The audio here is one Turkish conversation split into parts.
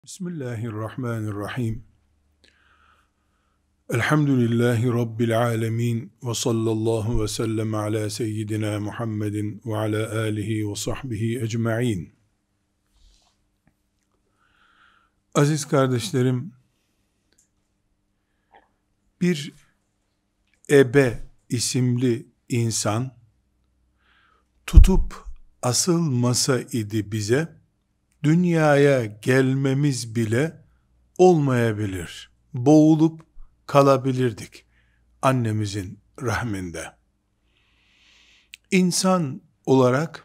Bismillahirrahmanirrahim. Elhamdülillahi Rabbil alemin. Ve sallallahu ve sellem ala seyyidina Muhammedin ve ala alihi ve sahbihi ecma'in. Aziz kardeşlerim, bir Ebe isimli insan tutup asılmasa idi bize, dünyaya gelmemiz bile olmayabilir. Boğulup kalabilirdik annemizin rahminde. İnsan olarak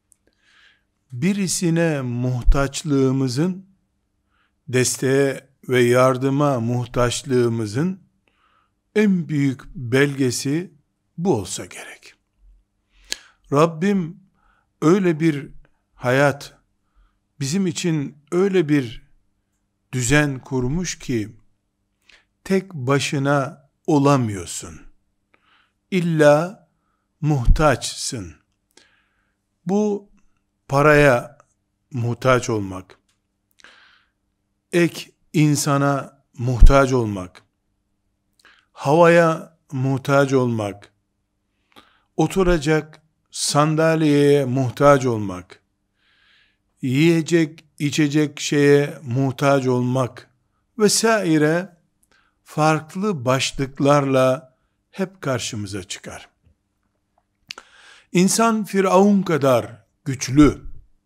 birisine muhtaçlığımızın, desteğe ve yardıma muhtaçlığımızın en büyük belgesi bu olsa gerek. Rabbim öyle bir hayat, bizim için öyle bir düzen kurmuş ki, tek başına olamıyorsun. İlla muhtaçsın. Bu paraya muhtaç olmak, ek insana muhtaç olmak, havaya muhtaç olmak, oturacak sandalyeye muhtaç olmak, yiyecek, içecek şeye muhtaç olmak vesaire farklı başlıklarla hep karşımıza çıkar. İnsan Firavun kadar güçlü,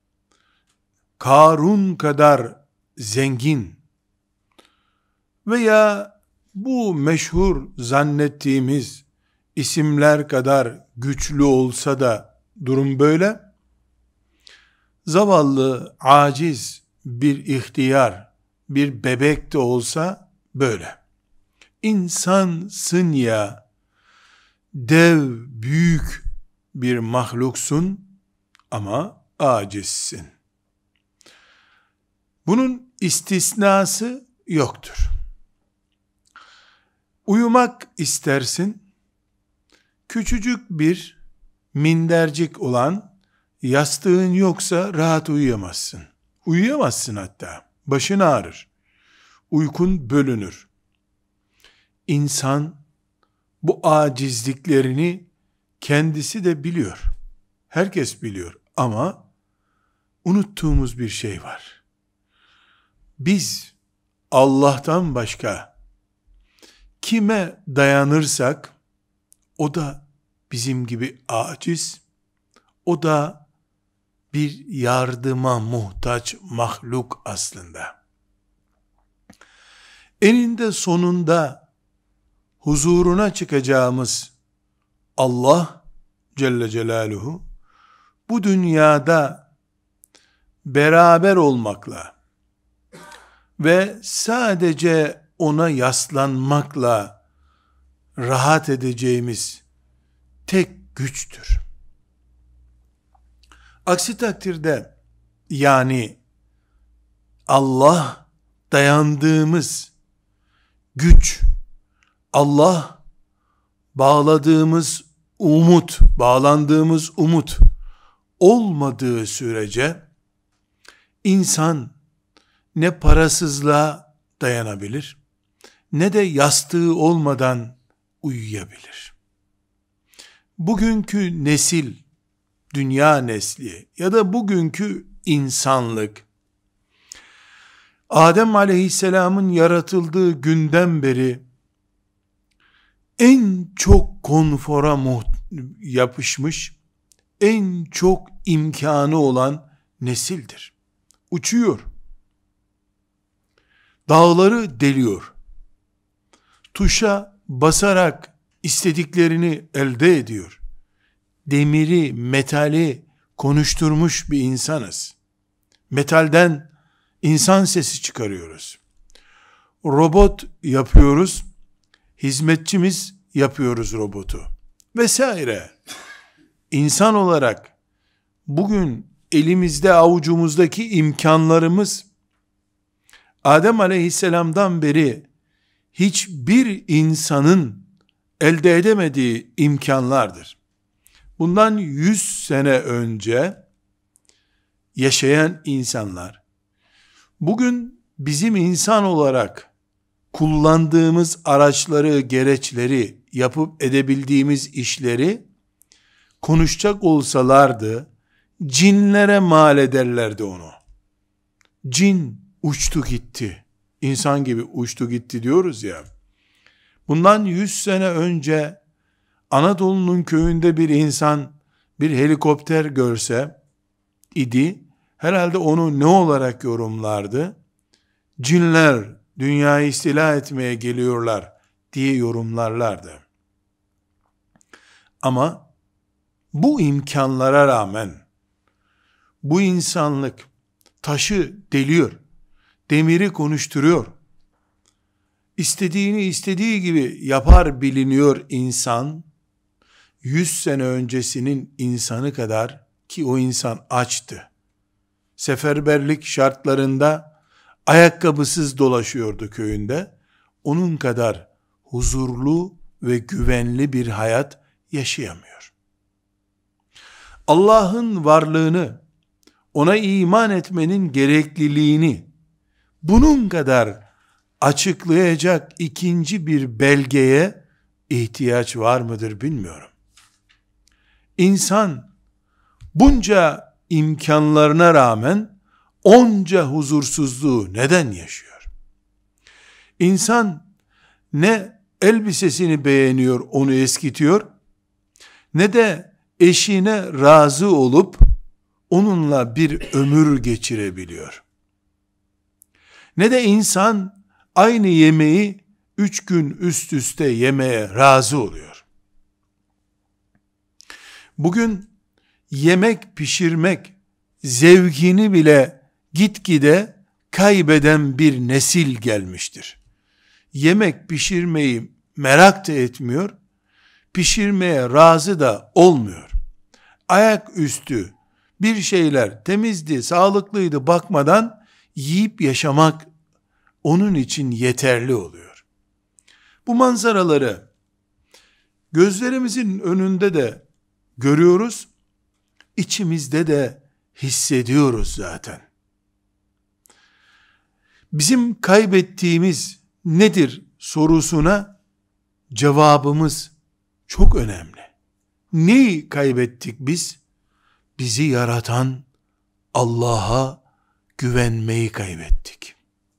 Karun kadar zengin veya bu meşhur zannettiğimiz isimler kadar güçlü olsa da durum böyle, zavallı, aciz bir ihtiyar, bir bebek de olsa böyle. İnsansın ya, dev, büyük bir mahluksun ama acizsin. Bunun istisnası yoktur. Uyumak istersin, küçücük bir mindercik olan yastığın yoksa rahat uyuyamazsın. Uyuyamazsın hatta. Başın ağrır. Uykun bölünür. İnsan bu acizliklerini kendisi de biliyor. Herkes biliyor ama unuttuğumuz bir şey var. Biz Allah'tan başka kime dayanırsak o da bizim gibi aciz, o da bir yardıma muhtaç mahluk aslında. Eninde sonunda huzuruna çıkacağımız Allah Celle Celaluhu bu dünyada beraber olmakla ve sadece ona yaslanmakla rahat edeceğimiz tek güçtür. Aksi takdirde, yani Allah dayandığımız güç, Allah bağladığımız umut, bağlandığımız umut olmadığı sürece insan ne parasızlığa dayanabilir, ne de yastığı olmadan uyuyabilir. Bugünkü nesil, dünya nesli ya da bugünkü insanlık, Adem aleyhisselamın yaratıldığı günden beri en çok konfora yapışmış, en çok imkanı olan nesildir. Uçuyor. Dağları deliyor. Tuşa basarak istediklerini elde ediyor. Demiri, metali konuşturmuş bir insanız. Metalden insan sesi çıkarıyoruz. Robot yapıyoruz. Hizmetçimiz yapıyoruz robotu. Vesaire. İnsan olarak bugün elimizde avucumuzdaki imkanlarımız Adem aleyhisselamdan beri hiçbir insanın elde edemediği imkanlardır. Bundan 100 sene önce yaşayan insanlar bugün bizim insan olarak kullandığımız araçları, gereçleri, yapıp edebildiğimiz işleri konuşacak olsalardı, cinlere mal ederlerdi onu. Cin uçtu gitti. İnsan gibi uçtu gitti diyoruz ya. Bundan 100 sene önce Anadolu'nun köyünde bir insan bir helikopter görse idi, herhalde onu ne olarak yorumlardı? Cinler dünyayı istila etmeye geliyorlar diye yorumlarlardı. Ama bu imkanlara rağmen bu insanlık taşı deliyor, demiri konuşturuyor, istediğini istediği gibi yapar biliniyor insan, 100 sene öncesinin insanı kadar, ki o insan açtı. Seferberlik şartlarında ayakkabısız dolaşıyordu köyünde. Onun kadar huzurlu ve güvenli bir hayat yaşayamıyor. Allah'ın varlığını, ona iman etmenin gerekliliğini bunun kadar açıklayacak ikinci bir belgeye ihtiyaç var mıdır bilmiyorum. İnsan bunca imkanlarına rağmen onca huzursuzluğu neden yaşıyor? İnsan ne elbisesini beğeniyor, onu eskitiyor, ne de eşine razı olup onunla bir ömür geçirebiliyor. Ne de insan aynı yemeği 3 gün üst üste yemeye razı oluyor. Bugün yemek pişirmek zevkini bile gitgide kaybeden bir nesil gelmiştir. Yemek pişirmeyi merak da etmiyor, pişirmeye razı da olmuyor. Ayaküstü bir şeyler temizdi, sağlıklıydı bakmadan yiyip yaşamak onun için yeterli oluyor. Bu manzaraları gözlerimizin önünde de görüyoruz, içimizde de hissediyoruz zaten. Bizim kaybettiğimiz nedir sorusuna cevabımız çok önemli. Neyi kaybettik biz? Bizi yaratan Allah'a güvenmeyi kaybettik.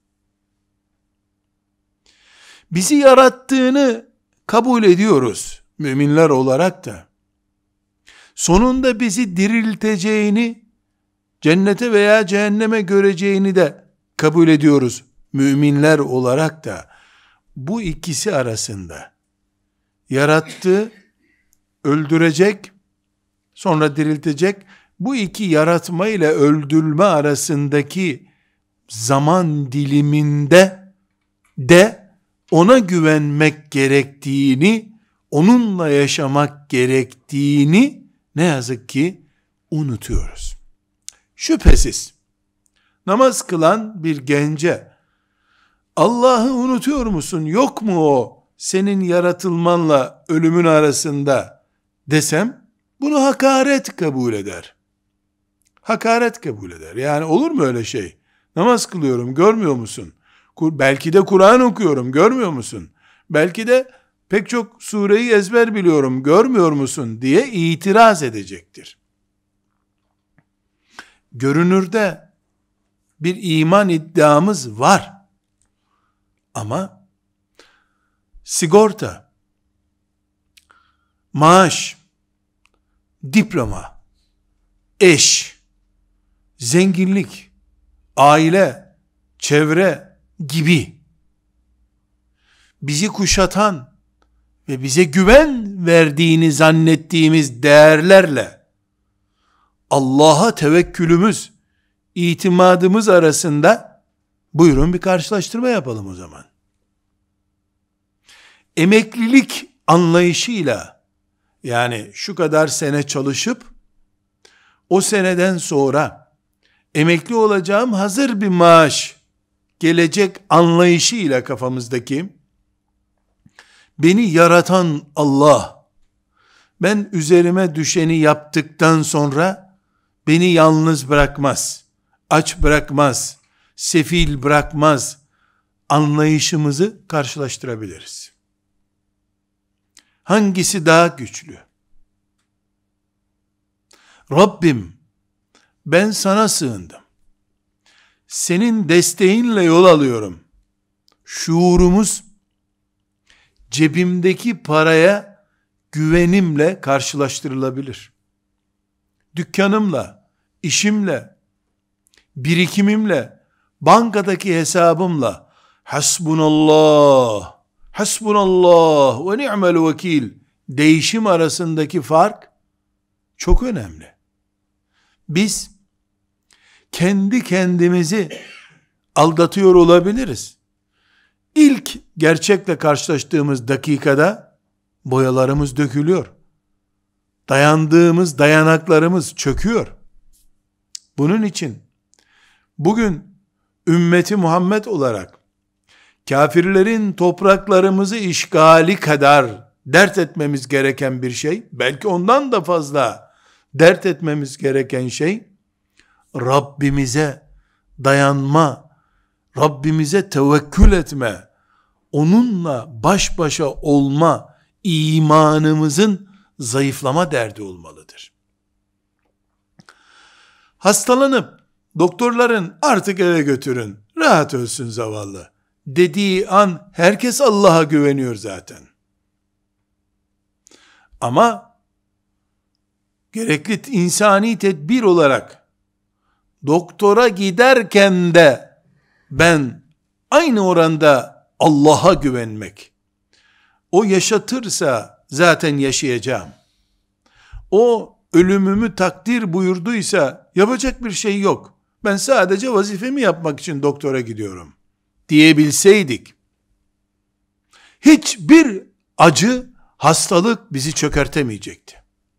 Bizi yarattığını kabul ediyoruz müminler olarak da. Sonunda bizi dirilteceğini, cennete veya cehenneme göreceğini de kabul ediyoruz müminler olarak da. Bu ikisi arasında yarattı, öldürecek, sonra diriltecek, bu iki yaratma ile öldürme arasındaki zaman diliminde de ona güvenmek gerektiğini, onunla yaşamak gerektiğini ne yazık ki unutuyoruz. Şüphesiz namaz kılan bir gence Allah'ı unutuyor musun, yok mu o senin yaratılmanla ölümün arasında desem, bunu hakaret kabul eder. Hakaret kabul eder. Yani olur mu öyle şey? Namaz kılıyorum, görmüyor musun? Belki de Kur'an okuyorum, görmüyor musun? Belki de pek çok sureyi ezber biliyorum, görmüyor musun diye itiraz edecektir. Görünürde bir iman iddiamız var. Ama sigorta, maaş, diploma, eş, zenginlik, aile, çevre gibi bizi kuşatan ve bize güven verdiğini zannettiğimiz değerlerle Allah'a tevekkülümüz, itimadımız arasında buyurun bir karşılaştırma yapalım o zaman. Emeklilik anlayışıyla, yani şu kadar sene çalışıp o seneden sonra emekli olacağım, hazır bir maaş gelecek anlayışıyla kafamızdaki, beni yaratan Allah, ben üzerime düşeni yaptıktan sonra beni yalnız bırakmaz, aç bırakmaz, sefil bırakmaz anlayışımızı karşılaştırabiliriz. Hangisi daha güçlü? Rabbim, ben sana sığındım. Senin desteğinle yol alıyorum. Şuurumuz, cebimdeki paraya güvenimle karşılaştırılabilir. Dükkanımla, işimle, birikimimle, bankadaki hesabımla, hasbunallah, hasbunallah ve ni'mel vekil değişim arasındaki fark çok önemli. Biz kendi kendimizi aldatıyor olabiliriz. İlk gerçekle karşılaştığımız dakikada boyalarımız dökülüyor. Dayandığımız dayanaklarımız çöküyor. Bunun için bugün ümmeti Muhammed olarak kafirlerin topraklarımızı işgali kadar dert etmemiz gereken bir şey, belki ondan da fazla dert etmemiz gereken şey, Rabbimize dayanma, Rabbimize tevekkül etme, onunla baş başa olma, imanımızın zayıflama derdi olmalıdır. Hastalanıp doktorların artık eve götürün, rahat ölsün zavallı dediği an herkes Allah'a güveniyor zaten. Ama gerekli insani tedbir olarak doktora giderken de ben aynı oranda Allah'a güvenmek, o yaşatırsa zaten yaşayacağım, o ölümümü takdir buyurduysa yapacak bir şey yok, ben sadece vazifemi yapmak için doktora gidiyorum diyebilseydik, hiçbir acı, hastalık bizi çökertemeyecekti.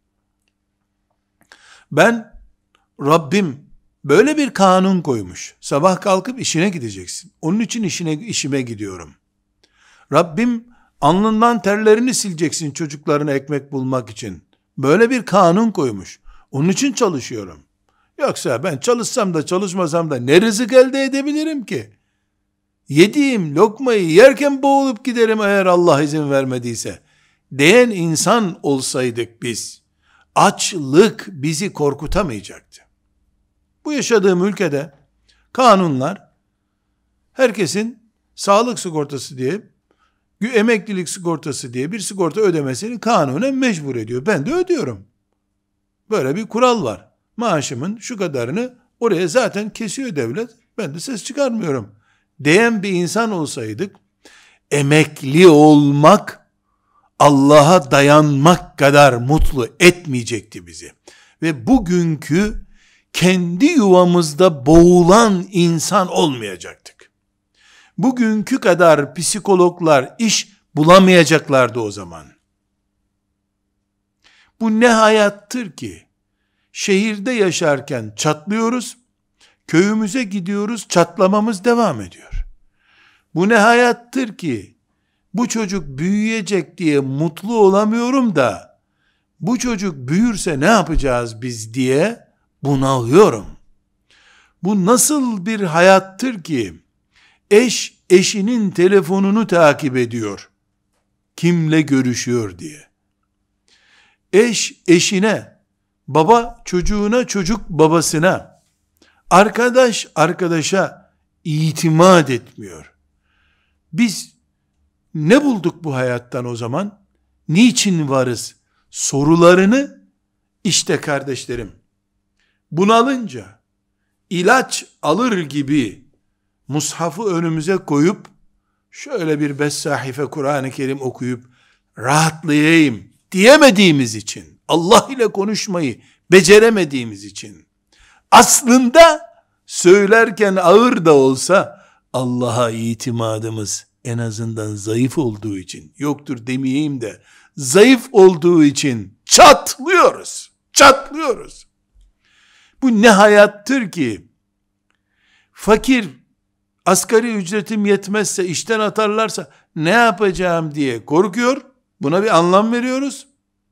Rabbim böyle bir kanun koymuş. Sabah kalkıp işine gideceksin. Onun için işime gidiyorum. Rabbim alnından terlerini sileceksin çocuklarına ekmek bulmak için. Böyle bir kanun koymuş. Onun için çalışıyorum. Yoksa ben çalışsam da çalışmasam da ne rızık elde edebilirim ki? Yediğim lokmayı yerken boğulup giderim eğer Allah izin vermediyse diyen insan olsaydık biz, açlık bizi korkutamayacaktı. Bu yaşadığım ülkede kanunlar herkesin sağlık sigortası diye, emeklilik sigortası diye bir sigorta ödemesini kanunen mecbur ediyor. Ben de ödüyorum. Böyle bir kural var. Maaşımın şu kadarını oraya zaten kesiyor devlet. Ben de ses çıkarmıyorum diyen bir insan olsaydık, emekli olmak Allah'a dayanmak kadar mutlu etmeyecekti bizi. Ve bugünkü kendi yuvamızda boğulan insan olmayacaktık. Bugünkü kadar psikologlar iş bulamayacaklardı o zaman. Bu ne hayattır ki? Şehirde yaşarken çatlıyoruz, köyümüze gidiyoruz, çatlamamız devam ediyor. Bu ne hayattır ki? Bu çocuk büyüyecek diye mutlu olamıyorum da, bu çocuk büyürse ne yapacağız biz diye bunalıyorum. Bu nasıl bir hayattır ki, eş eşinin telefonunu takip ediyor, kimle görüşüyor diye. Eş eşine, baba çocuğuna, çocuk babasına, arkadaş arkadaşa itimat etmiyor. Biz ne bulduk bu hayattan o zaman? Niçin varız? Sorularını işte kardeşlerim, bunalınca ilaç alır gibi mushafı önümüze koyup şöyle bir 5 sahife Kur'an-ı Kerim okuyup rahatlayayım diyemediğimiz için, Allah ile konuşmayı beceremediğimiz için, aslında söylerken ağır da olsa Allah'a itimadımız en azından zayıf olduğu için, yoktur demeyeyim de zayıf olduğu için çatlıyoruz. Çatlıyoruz. Bu ne hayattır ki? Fakir, asgari ücretim yetmezse, işten atarlarsa ne yapacağım diye korkuyor. Buna bir anlam veriyoruz.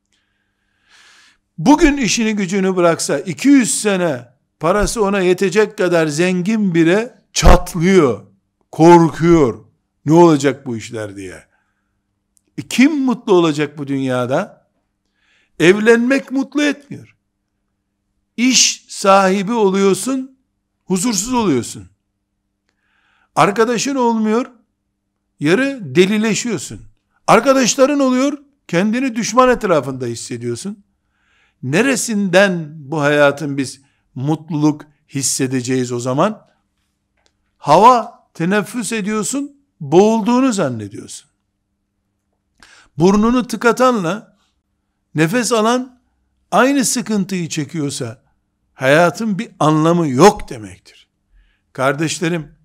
Bugün işini gücünü bıraksa 200 sene parası ona yetecek kadar zengin bire çatlıyor, korkuyor. Ne olacak bu işler diye. Kim mutlu olacak bu dünyada? Evlenmek mutlu etmiyor. İş sahibi oluyorsun, huzursuz oluyorsun. Arkadaşın olmuyor, yarı delileşiyorsun. Arkadaşların oluyor, kendini düşman etrafında hissediyorsun. Neresinden bu hayatın biz mutluluk hissedeceğiz o zaman? Hava teneffüs ediyorsun, boğulduğunu zannediyorsun. Burnunu tıkatanla nefes alan aynı sıkıntıyı çekiyorsa hayatın bir anlamı yok demektir. Kardeşlerim,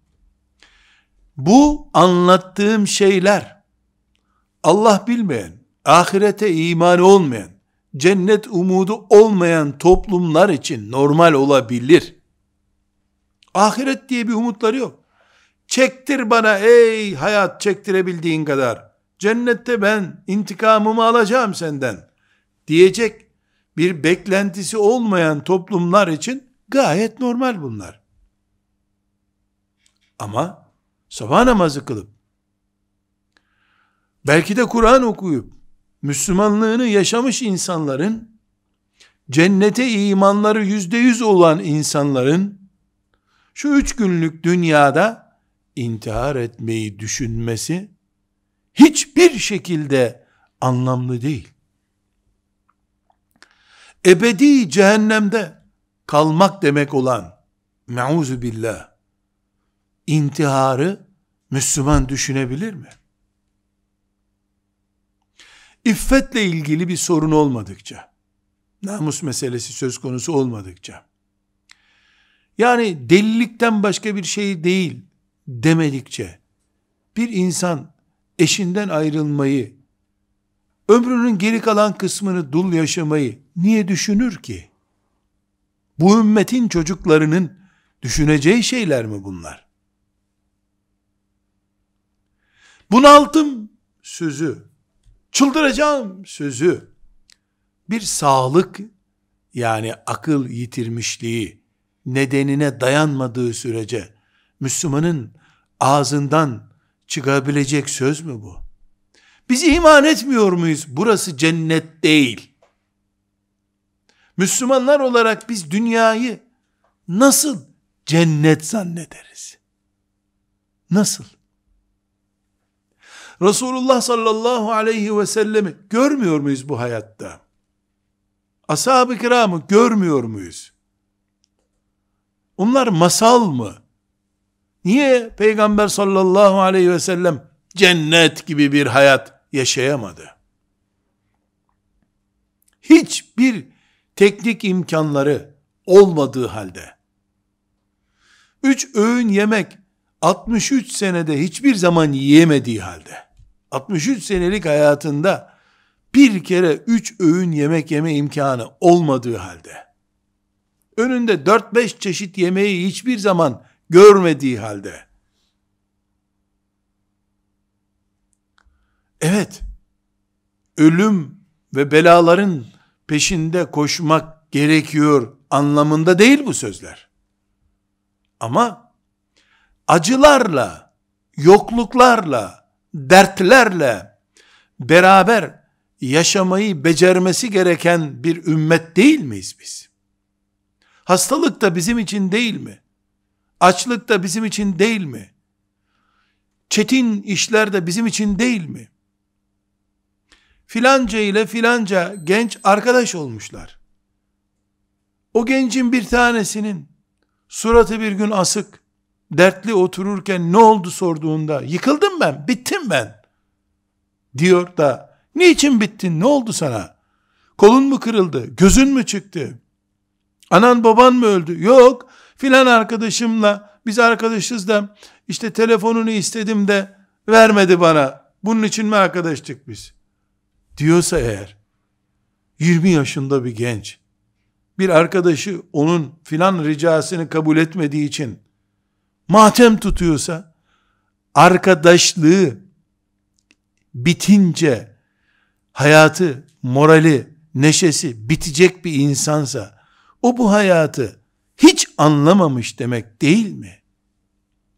bu anlattığım şeyler Allah bilmeyen, ahirete imanı olmayan, cennet umudu olmayan toplumlar için normal olabilir. Ahiret diye bir umutları yok. Çektir bana ey hayat, çektirebildiğin kadar. Cennette ben intikamımı alacağım senden diyecek bir beklentisi olmayan toplumlar için gayet normal bunlar. Ama sabah namazı kılıp, belki de Kur'an okuyup, Müslümanlığını yaşamış insanların, cennete imanları %100 olan insanların, şu 3 günlük dünyada intihar etmeyi düşünmesi, hiçbir şekilde anlamlı değil. Ebedi cehennemde kalmak demek olan, me'ûzu billah, intiharı Müslüman düşünebilir mi? İffetle ilgili bir sorun olmadıkça, namus meselesi söz konusu olmadıkça, yani delilikten başka bir şey değil demedikçe, bir insan eşinden ayrılmayı, ömrünün geri kalan kısmını dul yaşamayı niye düşünür ki? Bu ümmetin çocuklarının düşüneceği şeyler mi bunlar? Bunaltım sözü, çıldıracağım sözü, bir sağlık, yani akıl yitirmişliği nedenine dayanmadığı sürece Müslümanın ağzından çıkabilecek söz mü bu? Biz iman etmiyor muyuz? Burası cennet değil. Müslümanlar olarak biz dünyayı nasıl cennet zannederiz? Nasıl? Resulullah sallallahu aleyhi ve sellemi görmüyor muyuz bu hayatta? Ashab-ı kiramı görmüyor muyuz? Onlar masal mı? Niye Peygamber sallallahu aleyhi ve sellem cennet gibi bir hayat yaşayamadı? Hiçbir teknik imkanları olmadığı halde, 3 öğün yemek 63 senede hiçbir zaman yiyemediği halde, 63 senelik hayatında bir kere 3 öğün yemek yeme imkanı olmadığı halde, önünde 4-5 çeşit yemeği hiçbir zaman görmediği halde, evet, ölüm ve belaların peşinde koşmak gerekiyor anlamında değil bu sözler. Ama acılarla, yokluklarla, dertlerle beraber yaşamayı becermesi gereken bir ümmet değil miyiz biz? Hastalık da bizim için değil mi? Açlık da bizim için değil mi? Çetin işler de bizim için değil mi? Filanca ile filanca genç arkadaş olmuşlar. O gencin bir tanesinin suratı bir gün asık, dertli otururken ne oldu sorduğunda, yıkıldım ben, bittim ben diyor da, niçin bittin, ne oldu sana? Kolun mu kırıldı, gözün mü çıktı, anan baban mı öldü? Yok, filan arkadaşımla, biz arkadaşız da, işte telefonunu istedim de vermedi bana, bunun için mi arkadaştık biz? Diyorsa eğer, 20 yaşında bir genç, bir arkadaşı onun filan ricasını kabul etmediği için matem tutuyorsa, arkadaşlığı bitince hayatı, morali, neşesi bitecek bir insansa, o bu hayatı hiç anlamamış demek değil mi?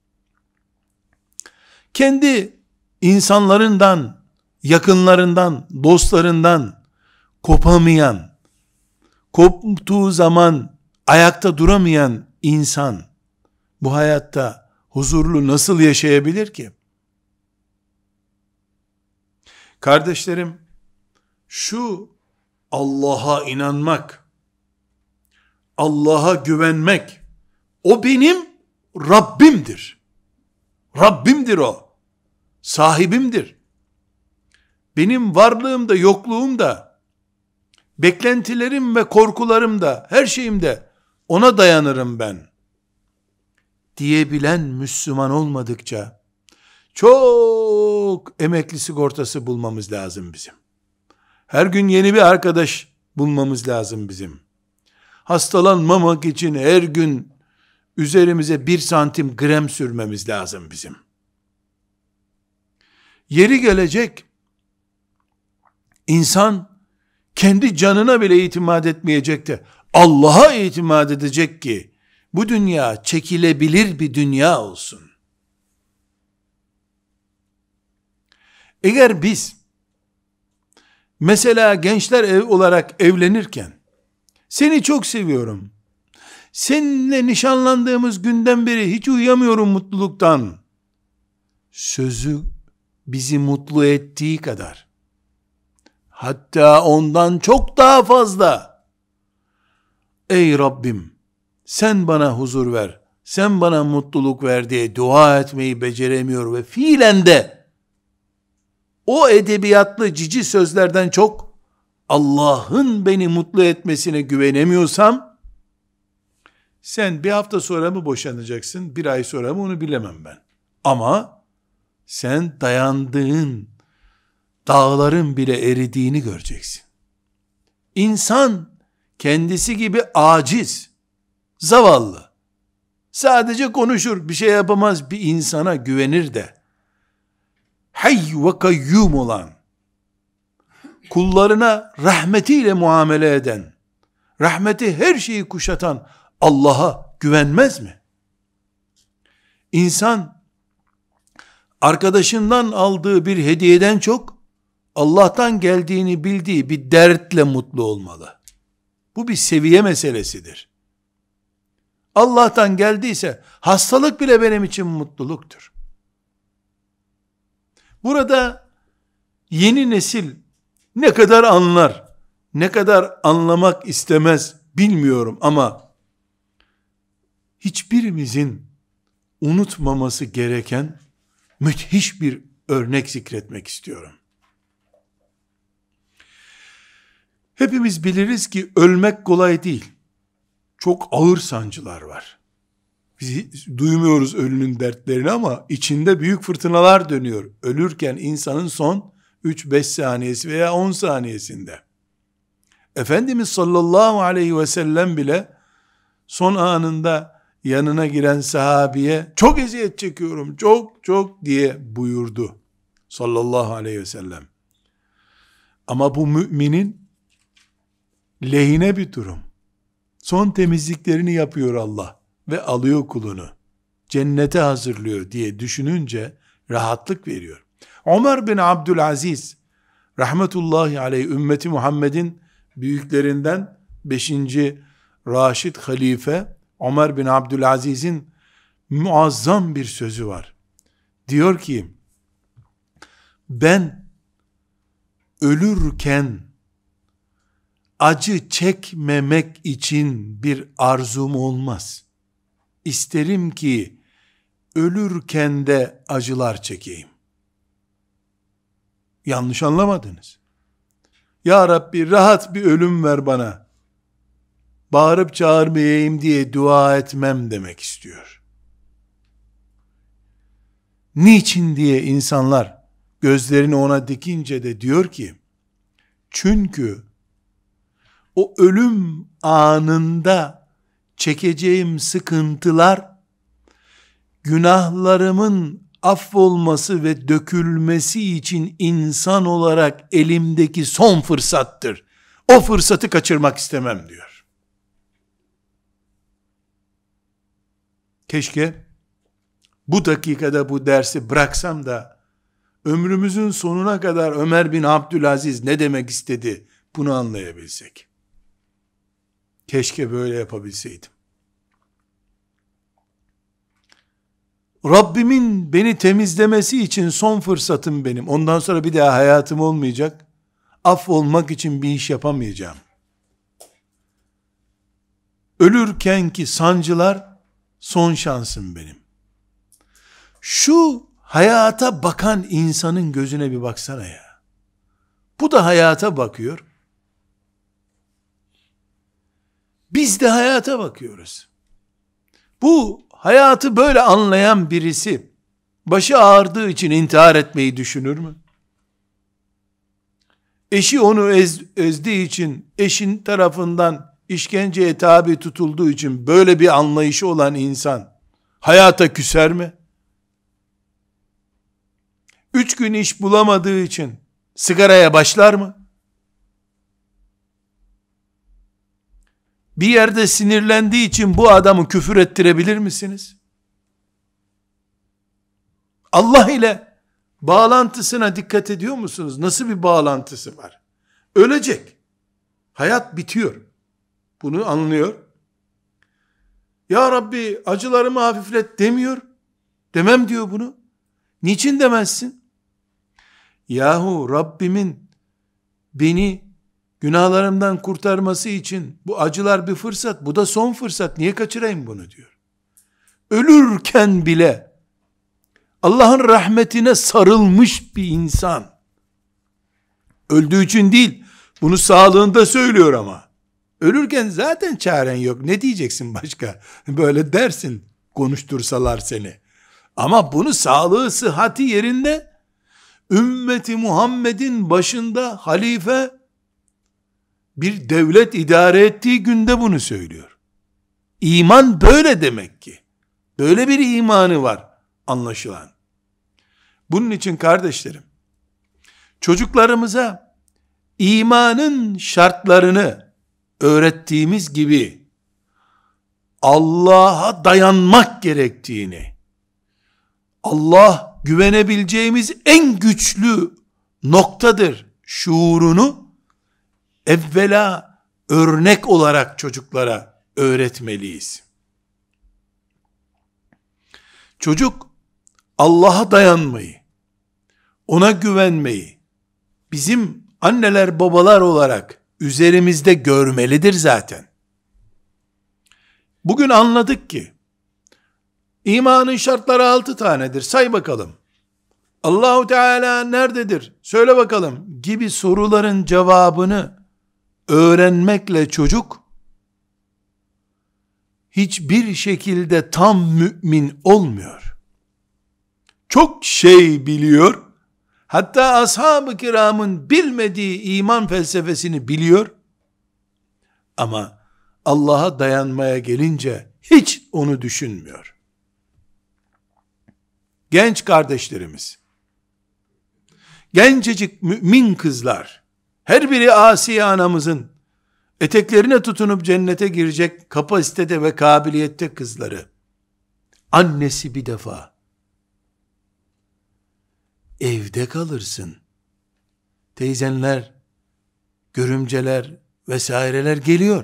kendi insanlarından, yakınlarından, dostlarından kopamayan, koptuğu zaman ayakta duramayan insan bu hayatta huzurlu nasıl yaşayabilir ki? Kardeşlerim, şu Allah'a inanmak, Allah'a güvenmek, o benim Rabbimdir. Rabbimdir o. Sahibimdir. Benim varlığımda, yokluğumda, beklentilerim ve korkularımda, her şeyimde ona dayanırım ben diyebilen Müslüman olmadıkça çok emekli sigortası bulmamız lazım bizim. Her gün yeni bir arkadaş bulmamız lazım bizim. Hastalanmamak için her gün üzerimize 1 santim krem sürmemiz lazım bizim. Yeri gelecek, insan kendi canına bile itimat etmeyecek de Allah'a itimat edecek ki bu dünya çekilebilir bir dünya olsun. Eğer biz mesela gençler olarak evlenirken seni çok seviyorum, seninle nişanlandığımız günden beri hiç uyuyamıyorum mutluluktan sözü bizi mutlu ettiği kadar, hatta ondan çok daha fazla, ey Rabbim sen bana huzur ver, sen bana mutluluk ver diye dua etmeyi beceremiyor ve fiilen de o edebiyatlı cici sözlerden çok Allah'ın beni mutlu etmesine güvenemiyorsam, sen bir hafta sonra mı boşanacaksın, 1 ay sonra mı, onu bilemem ben. Ama sen dayandığın dağların bile eridiğini göreceksin. İnsan kendisi gibi aciz, zavallı, sadece konuşur, bir şey yapamaz bir insana güvenir de, hayy ve kayyum olan, kullarına rahmetiyle muamele eden, rahmeti her şeyi kuşatan Allah'a güvenmez mi? İnsan, arkadaşından aldığı bir hediyeden çok, Allah'tan geldiğini bildiği bir dertle mutlu olmalı. Bu bir seviye meselesidir. Allah'tan geldiyse, hastalık bile benim için mutluluktur. Burada, yeni nesil ne kadar anlar, ne kadar anlamak istemez bilmiyorum ama, hiçbirimizin unutmaması gereken müthiş bir örnek zikretmek istiyorum. Hepimiz biliriz ki ölmek kolay değil. Çok ağır sancılar var. Biz duymuyoruz ölünün dertlerini ama içinde büyük fırtınalar dönüyor. Ölürken insanın son 3-5 saniyesi veya 10 saniyesinde. Efendimiz sallallahu aleyhi ve sellem bile son anında yanına giren sahabiye çok eziyet çekiyorum, çok diye buyurdu sallallahu aleyhi ve sellem. Ama bu müminin lehine bir durum. Son temizliklerini yapıyor Allah ve alıyor kulunu. Cennete hazırlıyor diye düşününce rahatlık veriyor. Ömer bin Abdülaziz rahmetullahi aleyh, ümmeti Muhammed'in büyüklerinden 5. Raşid halife Ömer bin Abdülaziz'in muazzam bir sözü var. Diyor ki, ben ölürken acı çekmemek için bir arzum olmaz. İsterim ki ölürken de acılar çekeyim. Yanlış anlamadınız. Ya Rabbi rahat bir ölüm ver bana, bağırıp çağırmayayım diye dua etmem demek istiyor. Niçin diye insanlar gözlerini ona dikince de diyor ki, çünkü o ölüm anında çekeceğim sıkıntılar, günahlarımın affolması ve dökülmesi için insan olarak elimdeki son fırsattır. O fırsatı kaçırmak istemem diyor. bu dakikada bu dersi bıraksam da ömrümüzün sonuna kadar Ömer bin Abdülaziz ne demek istedi bunu anlayabilsek. Keşke böyle yapabilseydim. Rabbimin beni temizlemesi için son fırsatım benim. Ondan sonra bir daha hayatım olmayacak. Affolmak için bir iş yapamayacağım. Ölürkenki sancılar son şansım benim. Şu hayata bakan insanın gözüne bir baksana ya. Bu da hayata bakıyor. Biz de hayata bakıyoruz. Bu hayatı böyle anlayan birisi başı ağrıdığı için intihar etmeyi düşünür mü? Eşi onu ezdiği için, eşin tarafından işkenceye tabi tutulduğu için böyle bir anlayışı olan insan hayata küser mi? 3 gün iş bulamadığı için sigaraya başlar mı? Bir yerde sinirlendiği için bu adamı küfür ettirebilir misiniz? Allah ile bağlantısına dikkat ediyor musunuz? Nasıl bir bağlantısı var? Ölecek. Hayat bitiyor. Bunu anlıyor. Ya Rabbi acılarımı hafiflet demiyor. Demem diyor bunu. Niçin demezsin? Yahu Rabbimin beni günahlarımdan kurtarması için bu acılar bir fırsat, bu da son fırsat. Niye kaçırayım bunu diyor. Ölürken bile Allah'ın rahmetine sarılmış bir insan. Öldüğü için değil, bunu sağlığında söylüyor ama. Ölürken zaten çaren yok. Ne diyeceksin başka? Böyle dersin, konuştursalar seni. Ama bunu sağlığı, sıhhati yerinde, ümmeti Muhammed'in başında halife, bir devlet idare ettiği günde bunu söylüyor. İman böyle demek ki. Böyle bir imanı var anlaşılan. Bunun için kardeşlerim, çocuklarımıza imanın şartlarını öğrettiğimiz gibi Allah'a dayanmak gerektiğini, Allah güvenebileceğimiz en güçlü noktadır şuurunu evvela örnek olarak çocuklara öğretmeliyiz. Çocuk Allah'a dayanmayı, ona güvenmeyi bizim anneler babalar olarak üzerimizde görmelidir zaten. Bugün anladık ki imanın şartları 6 tanedir. Say bakalım. Allahu Teala nerededir? Söyle bakalım gibi soruların cevabını öğrenmekle çocuk hiçbir şekilde tam mümin olmuyor. Çok şey biliyor. Hatta ashab-ı kiramın bilmediği iman felsefesini biliyor. Ama Allah'a dayanmaya gelince hiç onu düşünmüyor. Genç kardeşlerimiz, gencecik mümin kızlar, her biri Asiye anamızın eteklerine tutunup cennete girecek kapasitede ve kabiliyette kızları. Annesi bir defa, evde kalırsın. Teyzenler, görümceler vesaireler geliyor.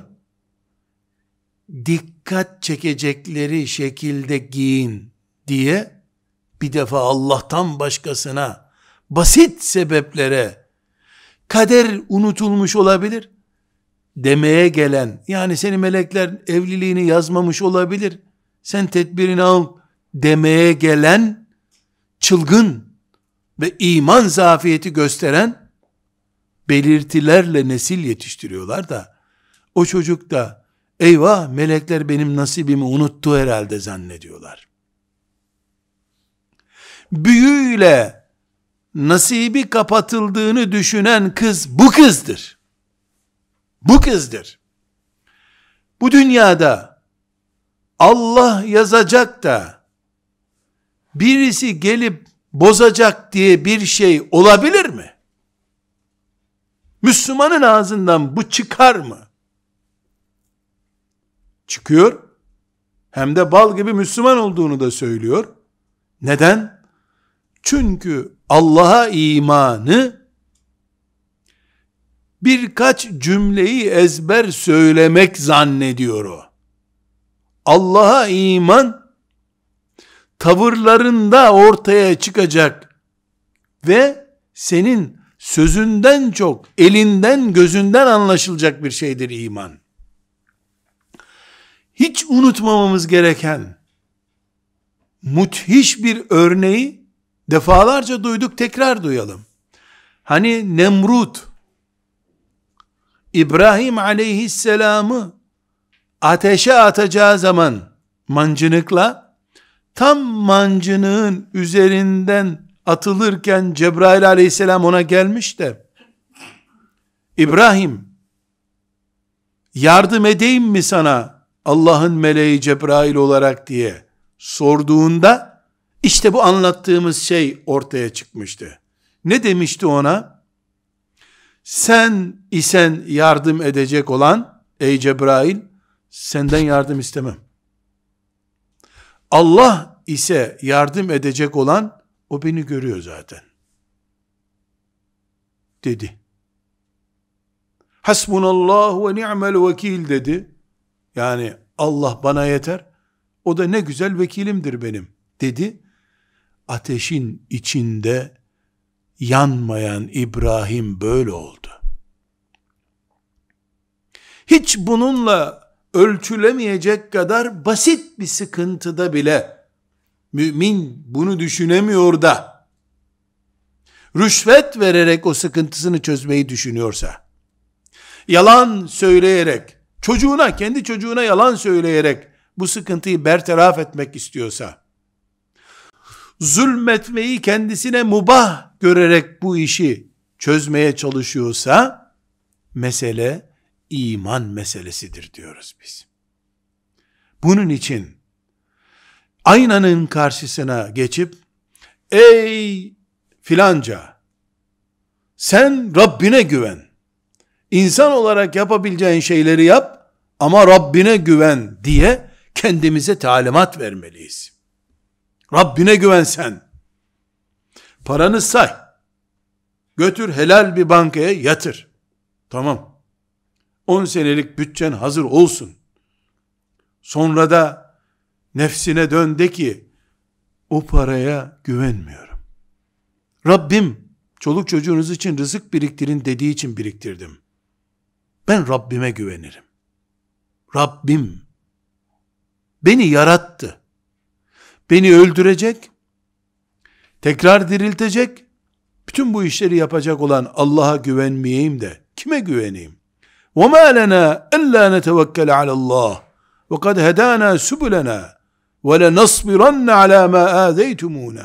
Dikkat çekecekleri şekilde giyin diye bir defa Allah'tan başkasına, basit sebeplere, kader unutulmuş olabilir demeye gelen, yani seni melekler evliliğini yazmamış olabilir, sen tedbirini al demeye gelen çılgın ve iman zafiyeti gösteren belirtilerle nesil yetiştiriyorlar da o çocuk da eyvah melekler benim nasibimi unuttu herhalde zannediyorlar. Büyüyle nasibi kapatıldığını düşünen kız bu kızdır. Bu kızdır. Bu dünyada Allah yazacak da birisi gelip bozacak diye bir şey olabilir mi? Müslümanın ağzından bu çıkar mı? Çıkıyor. Hem de bal gibi Müslüman olduğunu da söylüyor. Neden? Çünkü Allah'a imanı birkaç cümleyi ezber söylemek zannediyor o. Allah'a iman tavırlarında ortaya çıkacak ve senin sözünden çok elinden gözünden anlaşılacak bir şeydir iman. Hiç unutmamamız gereken müthiş bir örneği defalarca duyduk, tekrar duyalım. Hani Nemrut İbrahim aleyhisselamı ateşe atacağı zaman mancınıkla, tam mancınığın üzerinden atılırken Cebrail aleyhisselam ona gelmiş de, İbrahim, yardım edeyim mi sana Allah'ın meleği Cebrail olarak diye sorduğunda, işte bu anlattığımız şey ortaya çıkmıştı. Ne demişti ona? Sen isen yardım edecek olan ey Cebrail, senden yardım istemem. Allah ise yardım edecek olan, o beni görüyor zaten dedi. Hasbunallahu ve ni'mel vekil dedi. Yani Allah bana yeter, o da ne güzel vekilimdir benim dedi. Ateşin içinde yanmayan İbrahim böyle oldu. Hiç bununla ölçülemeyecek kadar basit bir sıkıntıda bile mümin bunu düşünemiyor da rüşvet vererek o sıkıntısını çözmeyi düşünüyorsa, yalan söyleyerek, kendi çocuğuna yalan söyleyerek bu sıkıntıyı bertaraf etmek istiyorsa, zulmetmeyi kendisine mubah görerek bu işi çözmeye çalışıyorsa, mesele iman meselesidir diyoruz biz. Bunun için aynanın karşısına geçip, ey filanca, sen Rabbine güven, İnsan olarak yapabileceğin şeyleri yap ama Rabbine güven diye kendimize talimat vermeliyiz. Rabbine güven sen. Paranı say. Götür helal bir bankaya yatır. Tamam. 10 senelik bütçen hazır olsun. Sonra da nefsine dön de ki, o paraya güvenmiyorum. Rabbim çoluk çocuğunuz için rızık biriktirin dediği için biriktirdim. Ben Rabbime güvenirim. Rabbim beni yarattı. Beni öldürecek, tekrar diriltecek, bütün bu işleri yapacak olan Allah'a güvenmeyeyim de kime güveneyim? وَمَا لَنَا أَلَّا نَتَوَكَّلَ عَلَى اللّٰهِ وَقَدْ هَدَانَا سُبُلَنَا وَلَنَصْبِرَنَّ عَلَى مَا آذَيْتُمُونَ.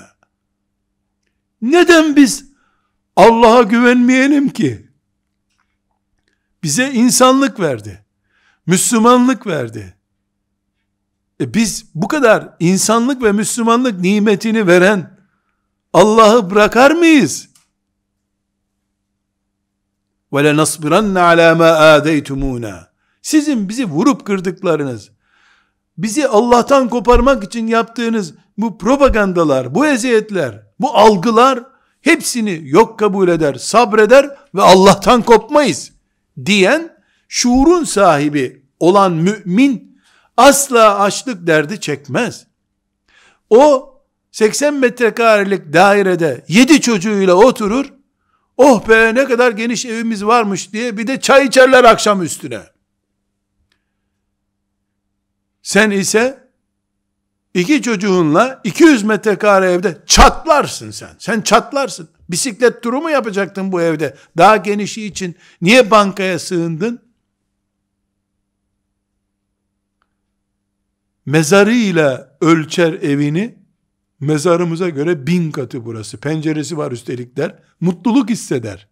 Neden biz Allah'a güvenmeyelim ki? Bize insanlık verdi. Müslümanlık verdi. Biz bu kadar insanlık ve Müslümanlık nimetini veren Allah'ı bırakar mıyız? وَلَنَصْبِرَنَّ عَلَى مَا آذَيْتُمُونَ. Sizin bizi vurup kırdıklarınız, bizi Allah'tan koparmak için yaptığınız bu propagandalar, bu eziyetler, bu algılar, hepsini yok kabul eder, sabreder ve Allah'tan kopmayız diyen şuurun sahibi olan mümin asla açlık derdi çekmez. O 80 metrekarelik dairede 7 çocuğuyla oturur, oh be ne kadar geniş evimiz varmış diye bir de çay içerler akşam üstüne. Sen ise 2 çocuğunla 200 metrekare evde çatlarsın sen. Sen çatlarsın. Bisiklet turu mu yapacaktın bu evde? Daha genişi için niye bankaya sığındın? Mezarıyla ölçer evini, mezarımıza göre 1000 katı burası. Penceresi var üstelik der. Mutluluk hisseder.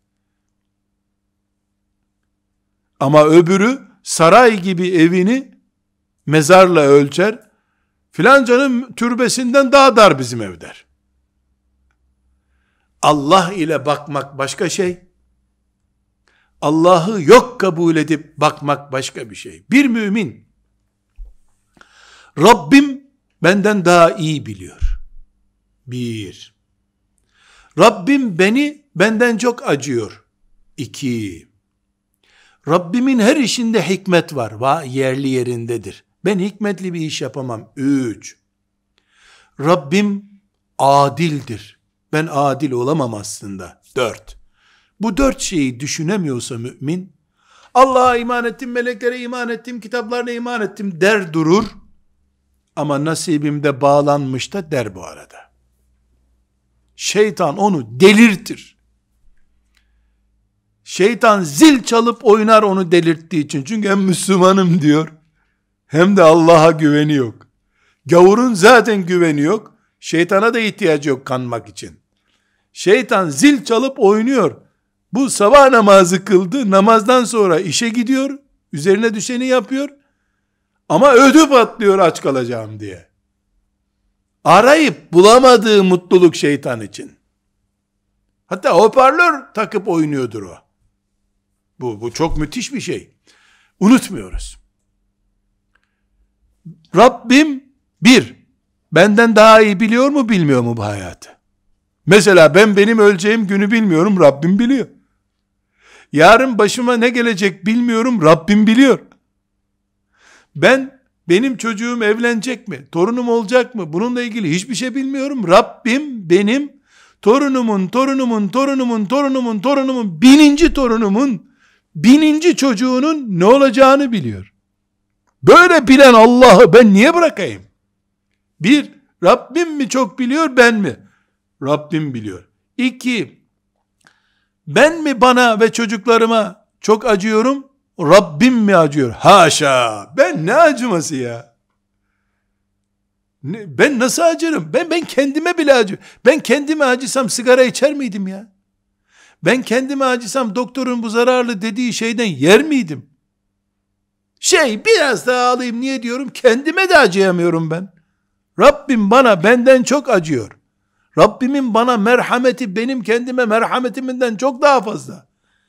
Ama öbürü saray gibi evini mezarla ölçer. Filancanın türbesinden daha dar bizim ev der. Allah ile bakmak başka şey. Allah'ı yok kabul edip bakmak başka bir şey. Bir mümin, Rabbim benden daha iyi biliyor. Bir. Rabbim benden çok acıyor. İki. Rabbimin her işinde hikmet var. Yerli yerindedir. Ben hikmetli bir iş yapamam. Üç. Rabbim adildir. Ben adil olamam aslında. Dört. Bu dört şeyi düşünemiyorsa mümin, Allah'a iman ettim, meleklere iman ettim, kitaplarına iman ettim der durur. Ama nasibimde bağlanmış da der bu arada. Şeytan onu delirtir. Şeytan zil çalıp oynar onu delirttiği için. Çünkü hem Müslümanım diyor, hem de Allah'a güveni yok. Gavurun zaten güveni yok. Şeytana da ihtiyacı yok kanmak için. Şeytan zil çalıp oynuyor. Bu sabah namazı kıldı. Namazdan sonra işe gidiyor. Üzerine düşeni yapıyor. Ama ödü patlıyor aç kalacağım diye. Arayıp bulamadığı mutluluk şeytan için. Hatta hoparlör takıp oynuyordur o. Bu çok müthiş bir şey. Unutmuyoruz. Rabbim benden daha iyi biliyor mu bilmiyor mu bu hayatı? Mesela benim öleceğim günü bilmiyorum, Rabbim biliyor. Yarın başıma ne gelecek bilmiyorum, Rabbim biliyor. Benim çocuğum evlenecek mi? Torunum olacak mı? Bununla ilgili hiçbir şey bilmiyorum. Rabbim benim torunumun, bininci çocuğunun ne olacağını biliyor. Böyle bilen Allah'ı ben niye bırakayım? Rabbim mi çok biliyor, ben mi? Rabbim biliyor. 2, ben mi bana ve çocuklarıma çok acıyorum, Rabbim mi acıyor? Haşa! Ben ne acıması ya? Ben nasıl acırım? Ben kendime bile acıyorum. Ben kendime acısam sigara içer miydim ya? Ben kendime acısam doktorun bu zararlı dediği şeyden yer miydim? Biraz daha alayım, niye diyorum? Kendime de acıyamıyorum ben. Rabbim benden çok acıyor. Rabbimin bana merhameti benim kendime merhametimden çok daha fazla.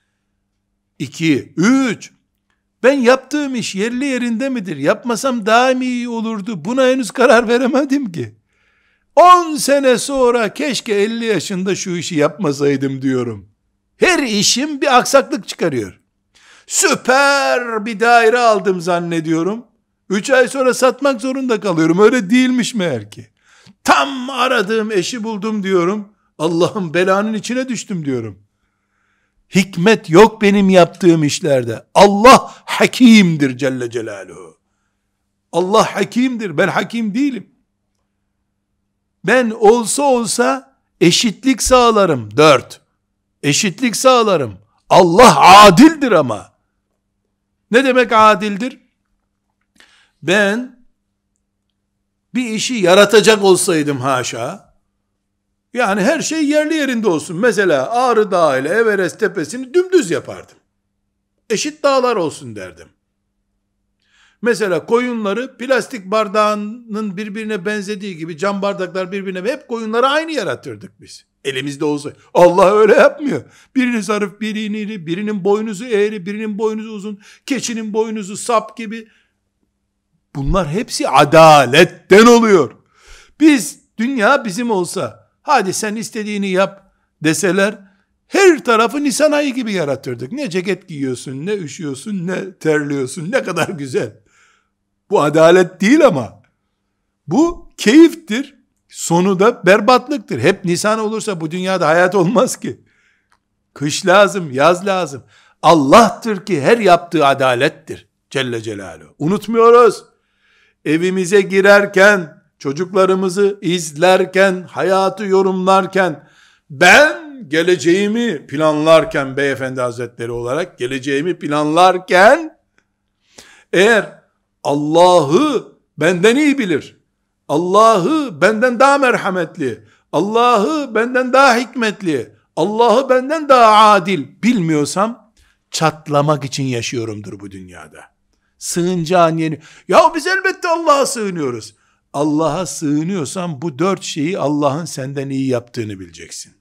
2, 3. Ben yaptığım iş yerli yerinde midir? Yapmasam daha mı iyi olurdu? Buna henüz karar veremedim ki. 10 sene sonra keşke 50 yaşında şu işi yapmasaydım diyorum. Her işim bir aksaklık çıkarıyor. Süper bir daire aldım zannediyorum. 3 ay sonra satmak zorunda kalıyorum. Öyle değilmiş meğer ki. Tam aradığım eşi buldum diyorum. Allah'ım belanın içine düştüm diyorum. Hikmet yok benim yaptığım işlerde. Allah hakimdir Celle Celaluhu. Allah hakimdir. Ben hakim değilim. Ben olsa eşitlik sağlarım. 4. Eşitlik sağlarım. Allah adildir ama. Ne demek adildir? Ben bir işi yaratacak olsaydım haşa, yani her şey yerli yerinde olsun. Mesela Ağrı Dağı ile Everest tepesini dümdüz yapardım. Eşit dağlar olsun derdim. Mesela koyunları plastik bardağının birbirine benzediği gibi cam bardaklar birbirine, hep koyunları aynı yaratırdık biz. Elimizde olsa. Allah öyle yapmıyor. Birini zarif, birini iri, birinin boynuzu eğri, birinin boynuzu uzun, keçinin boynuzu sap gibi. Bunlar hepsi adaletten oluyor. Dünya bizim olsa, hadi sen istediğini yap deseler, her tarafı Nisan ayı gibi yaratırdık. Ne ceket giyiyorsun, ne üşüyorsun, ne terliyorsun, ne kadar güzel. Bu adalet değil ama. Bu keyiftir. Sonu da berbatlıktır. Hep Nisan olursa bu dünyada hayat olmaz ki. Kış lazım, yaz lazım. Allah'tır ki her yaptığı adalettir. Celle Celaluhu. Unutmuyoruz. Evimize girerken, çocuklarımızı izlerken, hayatı yorumlarken, ben geleceğimi planlarken, beyefendi hazretleri olarak geleceğimi planlarken, eğer Allah'ı benden iyi bilir, Allah'ı benden daha merhametli, Allah'ı benden daha hikmetli, Allah'ı benden daha adil bilmiyorsam, çatlamak için yaşıyorumdur bu dünyada. Sığınacağın yeni, ya biz elbette Allah'a sığınıyoruz. Allah'a sığınıyorsan bu 4 şeyi Allah'ın senden iyi yaptığını bileceksin.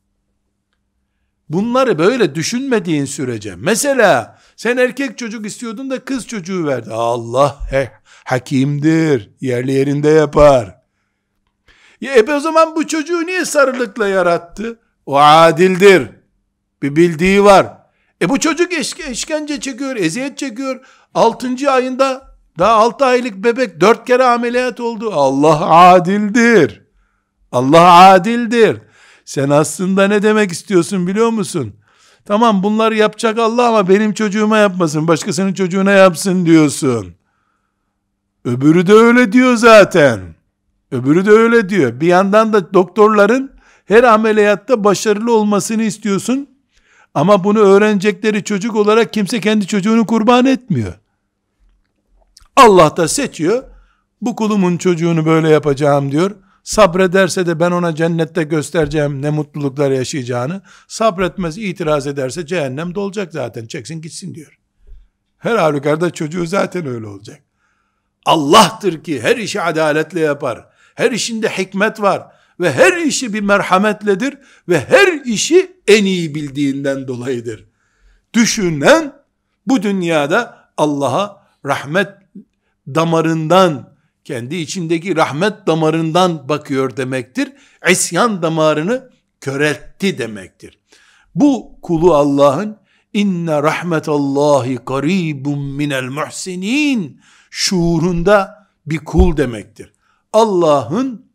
Bunları böyle düşünmediğin sürece, mesela sen erkek çocuk istiyordun da kız çocuğu verdi. Allah hakimdir, yerli yerinde yapar. O zaman bu çocuğu niye sarılıkla yarattı? O adildir. Bir bildiği var. Bu çocuk işkence çekiyor, eziyet çekiyor. 6. ayında daha 6 aylık bebek 4 kere ameliyat oldu. Allah adildir. Allah adildir. Sen aslında ne demek istiyorsun biliyor musun? Tamam, bunları yapacak Allah ama benim çocuğuma yapmasın, başkasının çocuğuna yapsın diyorsun. Öbürü de öyle diyor zaten. Öbürü de öyle diyor. Bir yandan da doktorların her ameliyatta başarılı olmasını istiyorsun. Ama bunu öğrenecekleri çocuk olarak kimse kendi çocuğunu kurban etmiyor. Allah da seçiyor. Bu kulumun çocuğunu böyle yapacağım diyor. Sabrederse de ben ona cennette göstereceğim ne mutluluklar yaşayacağını. Sabretmez, itiraz ederse cehennem dolacak zaten. Çeksin gitsin diyor. Her halükarda çocuğu zaten öyle olacak. Allah'tır ki her işi adaletle yapar. Her işinde hikmet var. Ve her işi bir merhametledir. Ve her işi en iyi bildiğinden dolayıdır. Düşünen bu dünyada Allah'a rahmet damarından, kendi içindeki rahmet damarından bakıyor demektir. İsyan damarını köretti demektir. Bu kulu Allah'ın inne rahmetallahi qaribun minel muhsinin şuurunda bir kul demektir. Allah'ın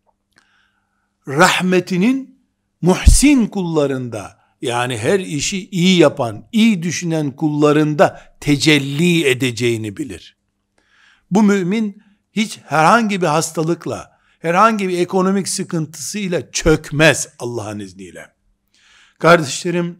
rahmetinin muhsin kullarında, yani her işi iyi yapan, iyi düşünen kullarında tecelli edeceğini bilir. Bu mümin hiç herhangi bir hastalıkla, herhangi bir ekonomik sıkıntısıyla çökmez Allah'ın izniyle. Kardeşlerim,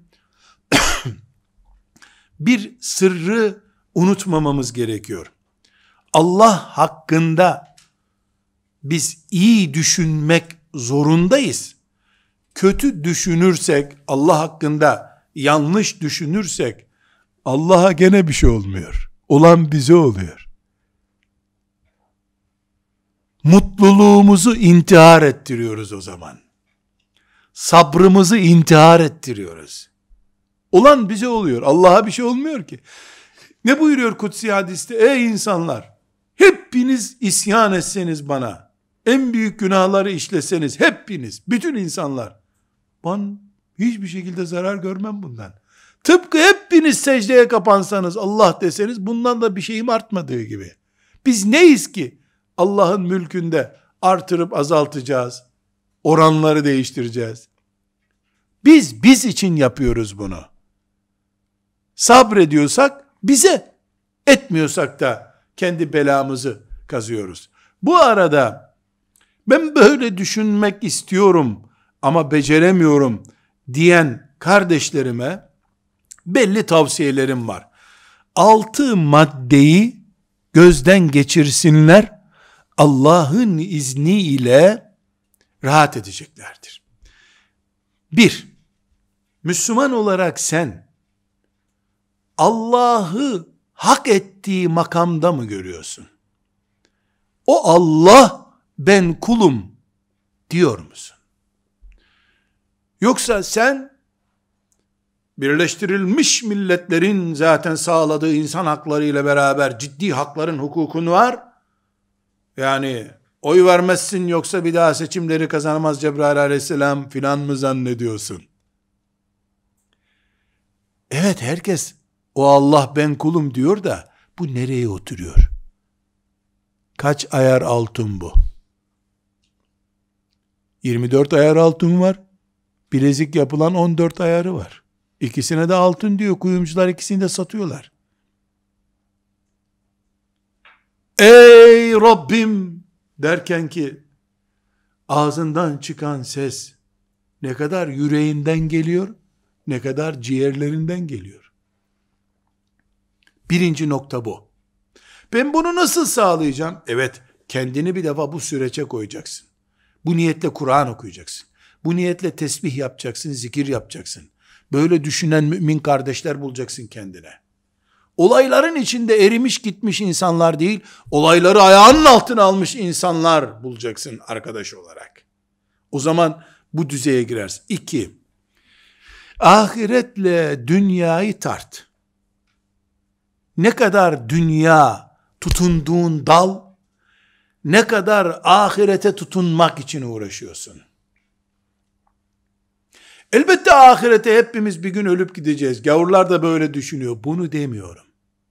bir sırrı unutmamamız gerekiyor. Allah hakkında biz iyi düşünmek zorundayız. Kötü düşünürsek, Allah hakkında yanlış düşünürsek, Allah'a gene bir şey olmuyor. Olan bize oluyor. Mutluluğumuzu intihar ettiriyoruz o zaman. Sabrımızı intihar ettiriyoruz. Olan bize oluyor. Allah'a bir şey olmuyor ki. Ne buyuruyor kutsi hadiste? Ey insanlar! Hepiniz isyan etseniz bana, en büyük günahları işleseniz, hepiniz, bütün insanlar, ben hiçbir şekilde zarar görmem bundan. Tıpkı hepiniz secdeye kapansanız, Allah deseniz, bundan da bir şeyim artmadığı gibi. Biz neyiz ki? Allah'ın mülkünde artırıp azaltacağız. Oranları değiştireceğiz. Biz için yapıyoruz bunu. Sabrediyorsak bize, etmiyorsak da kendi belamızı kazıyoruz. Bu arada ben böyle düşünmek istiyorum ama beceremiyorum diyen kardeşlerime belli tavsiyelerim var. 6 maddeyi gözden geçirsinler, Allah'ın izniyle rahat edeceklerdir. 1. Müslüman olarak sen Allah'ı hak ettiği makamda mı görüyorsun? O Allah ben kulum diyor musun? Yoksa sen Birleştirilmiş Milletler'in zaten sağladığı insan hakları ile beraber ciddi hakların, hukukun var. Yani oy vermezsin yoksa bir daha seçimleri kazanamaz Cebrail aleyhisselam filan mı zannediyorsun? Evet, herkes o Allah ben kulum diyor da bu nereye oturuyor? Kaç ayar altın bu? 24 ayar altın var. Bilezik yapılan 14 ayarı var. İkisine de altın diyor. Kuyumcular ikisini de satıyorlar. Ey Rabbim derken ki ağzından çıkan ses ne kadar yüreğinden geliyor, ne kadar ciğerlerinden geliyor. Birinci nokta bu. Ben bunu nasıl sağlayacağım? Evet, kendini bir defa bu sürece koyacaksın. Bu niyetle Kur'an okuyacaksın. Bu niyetle tesbih yapacaksın, zikir yapacaksın. Böyle düşünen mümin kardeşler bulacaksın kendine. Olayların içinde erimiş gitmiş insanlar değil, olayları ayağının altına almış insanlar bulacaksın arkadaş olarak. O zaman bu düzeye girersin. 2. Ahiretle dünyayı tart. Ne kadar dünya tutunduğun dal, ne kadar ahirete tutunmak için uğraşıyorsun? Elbette ahirete hepimiz bir gün ölüp gideceğiz. Gavurlar da böyle düşünüyor. Bunu demiyorum.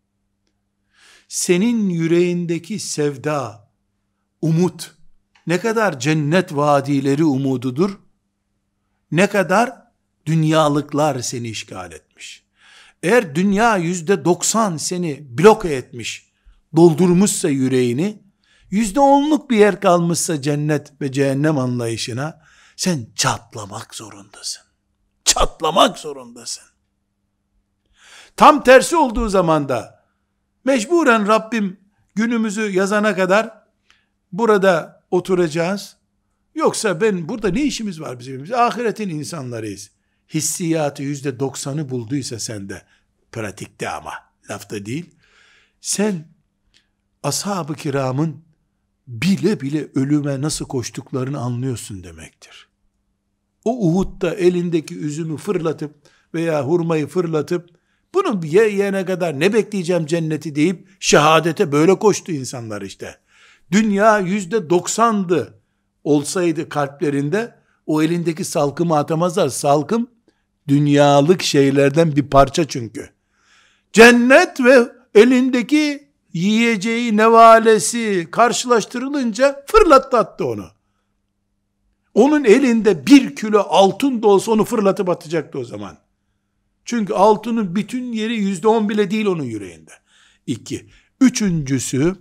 Senin yüreğindeki sevda, umut, ne kadar cennet vadileri umududur, ne kadar dünyalıklar seni işgal etmiş. Eğer dünya %90 seni bloke etmiş, doldurmuşsa yüreğini, %10'luk bir yer kalmışsa cennet ve cehennem anlayışına, sen çatlamak zorundasın. Çatlamak zorundasın. Tam tersi olduğu zaman da, mecburen Rabbim günümüzü yazana kadar burada oturacağız. Yoksa burada ne işimiz var bizim? Biz ahiretin insanlarıyız. Hissiyatı %90'ı bulduysa sende, pratikte ama, lafta değil. Sen ashab-ı kiramın bile bile ölüme nasıl koştuklarını anlıyorsun demektir. O Uhud'da elindeki üzümü fırlatıp veya hurmayı fırlatıp, bunu yiyene kadar ne bekleyeceğim cenneti deyip şehadete böyle koştu insanlar işte. Dünya %90'dı olsaydı kalplerinde, o elindeki salkımı atamazlar. Salkım dünyalık şeylerden bir parça çünkü. Cennet ve elindeki yiyeceği nevalesi karşılaştırılınca fırlattı attı onu. Onun elinde 1 kilo altın da olsa onu fırlatıp atacaktı o zaman. Çünkü altının bütün yeri %10 bile değil onun yüreğinde. 2. Üçüncüsü,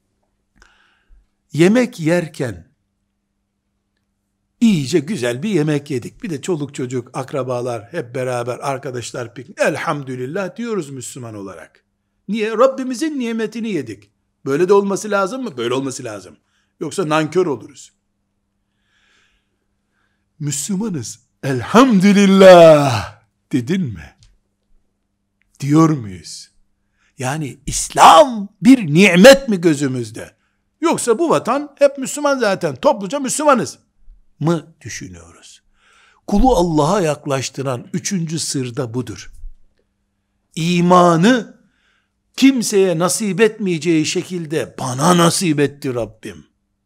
yemek yerken iyice güzel bir yemek yedik. Bir de çoluk çocuk, akrabalar hep beraber, arkadaşlar piknik. Elhamdülillah diyoruz Müslüman olarak. Niye? Rabbimizin nimetini yedik. Böyle de olması lazım mı? Böyle olması lazım. Yoksa nankör oluruz. Müslümanız. Elhamdülillah dedin mi? Diyor muyuz? Yani İslam bir nimet mi gözümüzde? Yoksa bu vatan hep Müslüman zaten, topluca Müslümanız mı düşünüyoruz? Kulu Allah'a yaklaştıran 3. sır da budur. İmanı kimseye nasip etmeyeceği şekilde bana nasip etti Rabbim.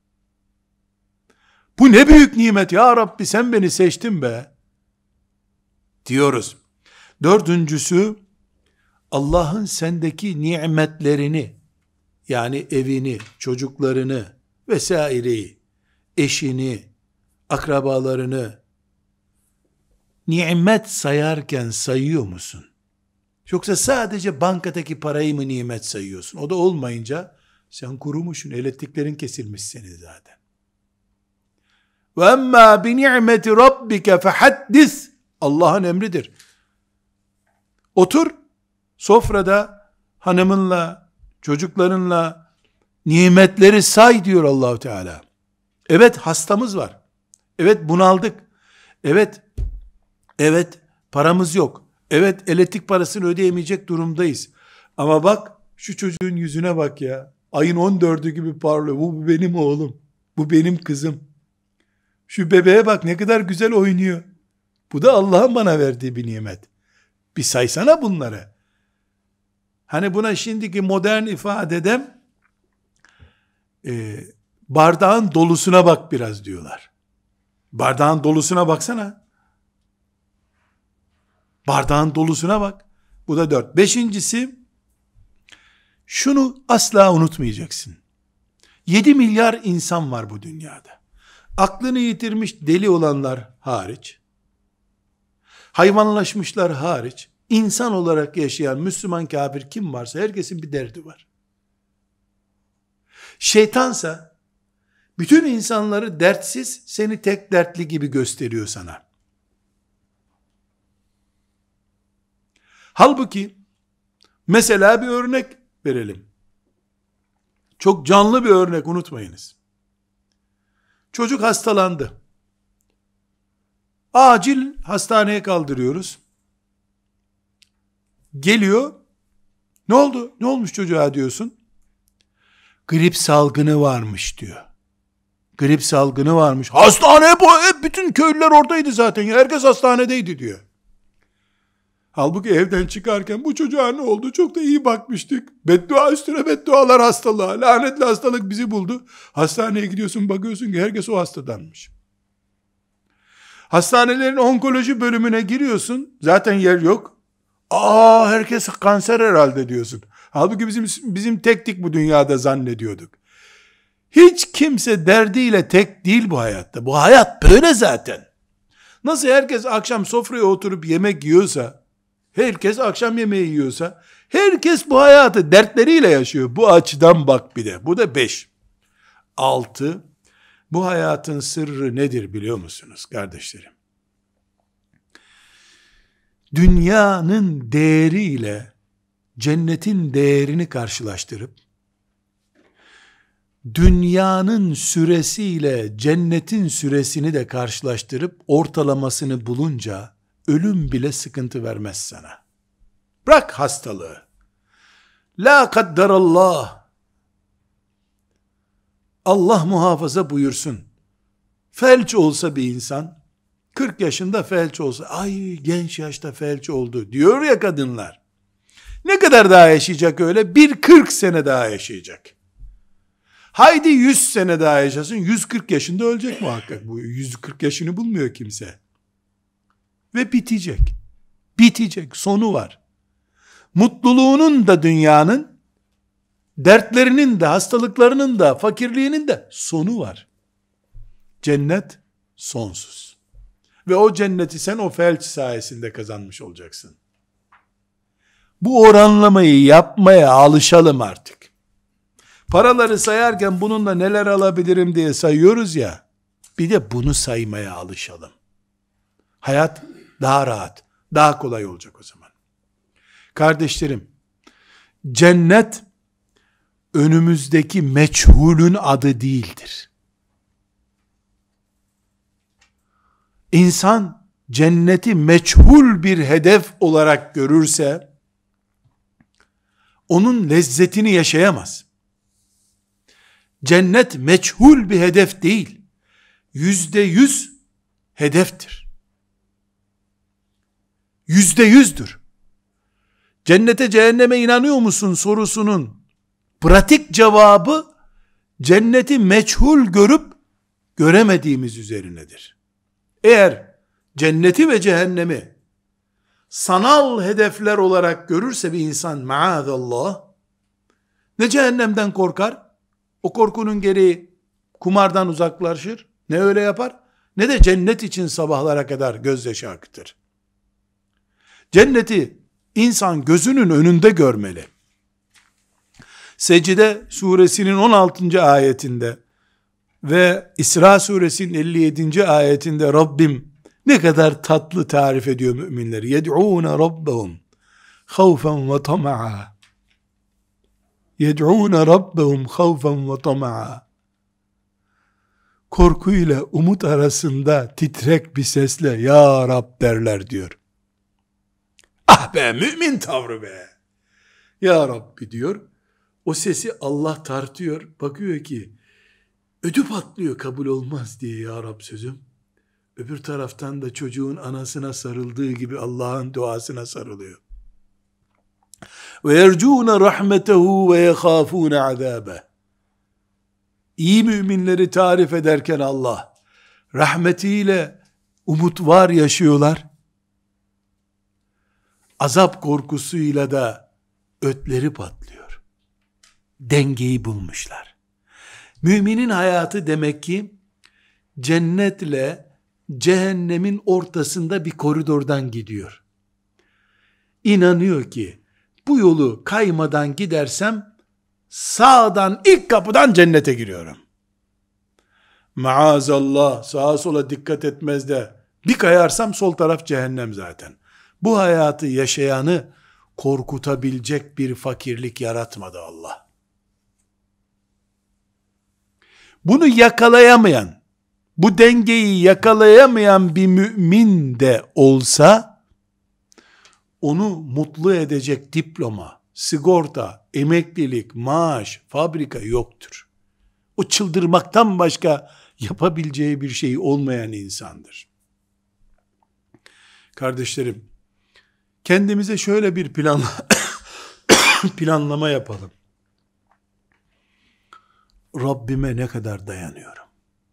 Bu ne büyük nimet ya Rabbi, sen beni seçtin be diyoruz. 4. Allah'ın sendeki nimetlerini, yani evini, çocuklarını vesaireyi, eşini, akrabalarını nimet sayarken sayıyor musun? Yoksa sadece bankadaki parayı mı nimet sayıyorsun? O da olmayınca sen kurumuşsun, elektriklerin kesilmiş senin zaten. Ve emmâ bi ni'meti rabbike fehaddis. Allah'ın emridir. Otur sofrada hanımınla, çocuklarınla nimetleri say diyor Allahu Teala. Evet, hastamız var. Evet, bunaldık. Evet, paramız yok. Evet, elektrik parasını ödeyemeyecek durumdayız. Ama bak, şu çocuğun yüzüne bak ya. Ayın 14'ü gibi parlıyor. Bu benim oğlum. Bu benim kızım. Şu bebeğe bak, ne kadar güzel oynuyor. Bu da Allah'ın bana verdiği bir nimet. Bir saysana bunları. Hani buna şimdiki modern ifadede bardağın dolusuna bak biraz diyorlar. Bardağın dolusuna baksana. Bardağın dolusuna bak. Bu da 4. 5'incisi, şunu asla unutmayacaksın. 7 milyar insan var bu dünyada. Aklını yitirmiş deli olanlar hariç, hayvanlaşmışlar hariç, insan olarak yaşayan Müslüman kafir kim varsa herkesin bir derdi var. Şeytansa bütün insanları dertsiz, seni tek dertli gibi gösteriyor sana. Halbuki mesela bir örnek verelim. Çok canlı bir örnek, unutmayınız. Çocuk hastalandı. Acil hastaneye kaldırıyoruz. Geliyor. Ne oldu? Ne olmuş çocuğa diyorsun? Grip salgını varmış diyor. Grip salgını varmış. Hastane bu. Bütün köylüler oradaydı zaten. Herkes hastanedeydi diyor. Halbuki evden çıkarken bu çocuğa ne oldu? Çok da iyi bakmıştık. Beddua üstüne beddualar hastalığa. Lanetli hastalık bizi buldu. Hastaneye gidiyorsun, bakıyorsun ki herkes o hastadanmış. Hastanelerin onkoloji bölümüne giriyorsun. Zaten yer yok. Herkes kanser herhalde diyorsun. Halbuki bizim tektik bu dünyada zannediyorduk. Hiç kimse derdiyle tek değil bu hayatta. Bu hayat böyle zaten. Nasıl herkes akşam sofraya oturup yemek yiyorsa, herkes akşam yemeği yiyorsa, herkes bu hayatı dertleriyle yaşıyor. Bu açıdan bak bir de. Bu da 5. 6. Bu hayatın sırrı nedir biliyor musunuz kardeşlerim? Dünyanın değeriyle cennetin değerini karşılaştırıp, dünyanın süresiyle cennetin süresini de karşılaştırıp ortalamasını bulunca ölüm bile sıkıntı vermez sana. Bırak hastalığı. La kadderallah. Allah muhafaza buyursun. Felç olsa bir insan, 40 yaşında felç olsa, ay genç yaşta felç oldu diyor ya kadınlar. Ne kadar daha yaşayacak öyle? 40 sene daha yaşayacak. Haydi 100 sene daha yaşasın, 140 yaşında ölecek muhakkak. Bu 140 yaşını bulmuyor kimse. Ve bitecek. Bitecek, sonu var. Mutluluğunun da dünyanın, dertlerinin de, hastalıklarının da, fakirliğinin de sonu var. Cennet sonsuz. Ve o cenneti sen o felç sayesinde kazanmış olacaksın. Bu oranlamayı yapmaya alışalım artık. Paraları sayarken bununla neler alabilirim diye sayıyoruz ya, bir de bunu saymaya alışalım. Hayat daha rahat, daha kolay olacak o zaman. Kardeşlerim, cennet önümüzdeki meçhulün adı değildir. İnsan cenneti meçhul bir hedef olarak görürse, onun lezzetini yaşayamaz. Cennet meçhul bir hedef değil, %100 hedeftir. %100'dür. Cennete cehenneme inanıyor musun sorusunun pratik cevabı, cenneti meçhul görüp göremediğimiz üzerinedir. Eğer cenneti ve cehennemi sanal hedefler olarak görürse bir insan, maazallah, ne cehennemden korkar, o korkunun gereği kumardan uzaklaşır, ne öyle yapar, ne de cennet için sabahlara kadar gözyaşı akıtır. Cenneti insan gözünün önünde görmeli. Secde suresinin 16. ayetinde ve İsra suresinin 57. ayetinde Rabbim ne kadar tatlı tarif ediyor müminleri. Yed'ûne rabbehum havfen ve tama'a. Yed'ûne rabbehum havfen ve tama'a. Korkuyla umut arasında titrek bir sesle Ya Rab derler diyor. Ah be, mümin tavrı be. Ya Rabbi diyor. O sesi Allah tartıyor. Bakıyor ki ödü patlıyor kabul olmaz diye ya Rab sözüm. Öbür taraftan da çocuğun anasına sarıldığı gibi Allah'ın duasına sarılıyor. Ve yercûne rahmetehu ve yehâfûne azâbeh. İyi müminleri tarif ederken Allah, rahmetiyle umut var yaşıyorlar. Azap korkusuyla da ötleri patlıyor. Dengeyi bulmuşlar. Müminin hayatı demek ki cennetle cehennemin ortasında bir koridordan gidiyor. İnanıyor ki bu yolu kaymadan gidersem sağdan ilk kapıdan cennete giriyorum. Maazallah sağa sola dikkat etmez de bir kayarsam sol taraf cehennem zaten. Bu hayatı yaşayanı korkutabilecek bir fakirlik yaratmadı Allah. Bunu yakalayamayan, bu dengeyi yakalayamayan bir mümin de olsa, onu mutlu edecek diploma, sigorta, emeklilik, maaş, fabrika yoktur. O çıldırmaktan başka yapabileceği bir şey olmayan insandır. Kardeşlerim, Kendimize şöyle bir planlama yapalım. Rabbime ne kadar dayanıyorum?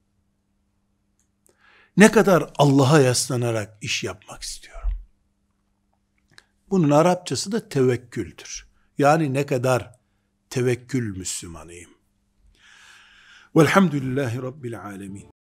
Ne kadar Allah'a yaslanarak iş yapmak istiyorum? Bunun Arapçası da tevekküldür. Yani ne kadar tevekkül Müslümanıyım. Velhamdülillahi Rabbil alemin.